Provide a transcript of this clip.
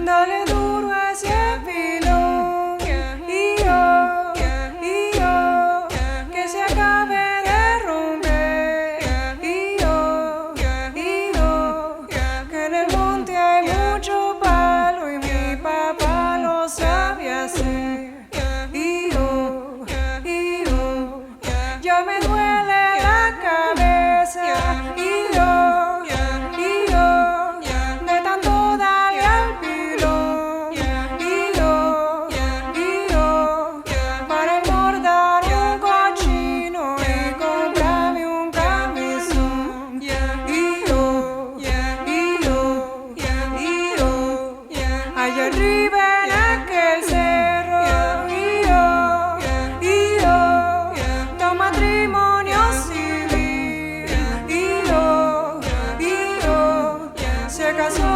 Dale duro a ese pilón. Y yo, que se acabe de romper. Y yo, que en el monte hay mucho palo y mi papá lo sabe hacer. Y yo, ya me duele la cabeza. Y yo, de tanto darle al pilón. Y yo, para engordar un cochino y comprarme un camisón. Y yo, allá arriba en aquel cerro. Y yo, matrimonio civil. Y yo, se casó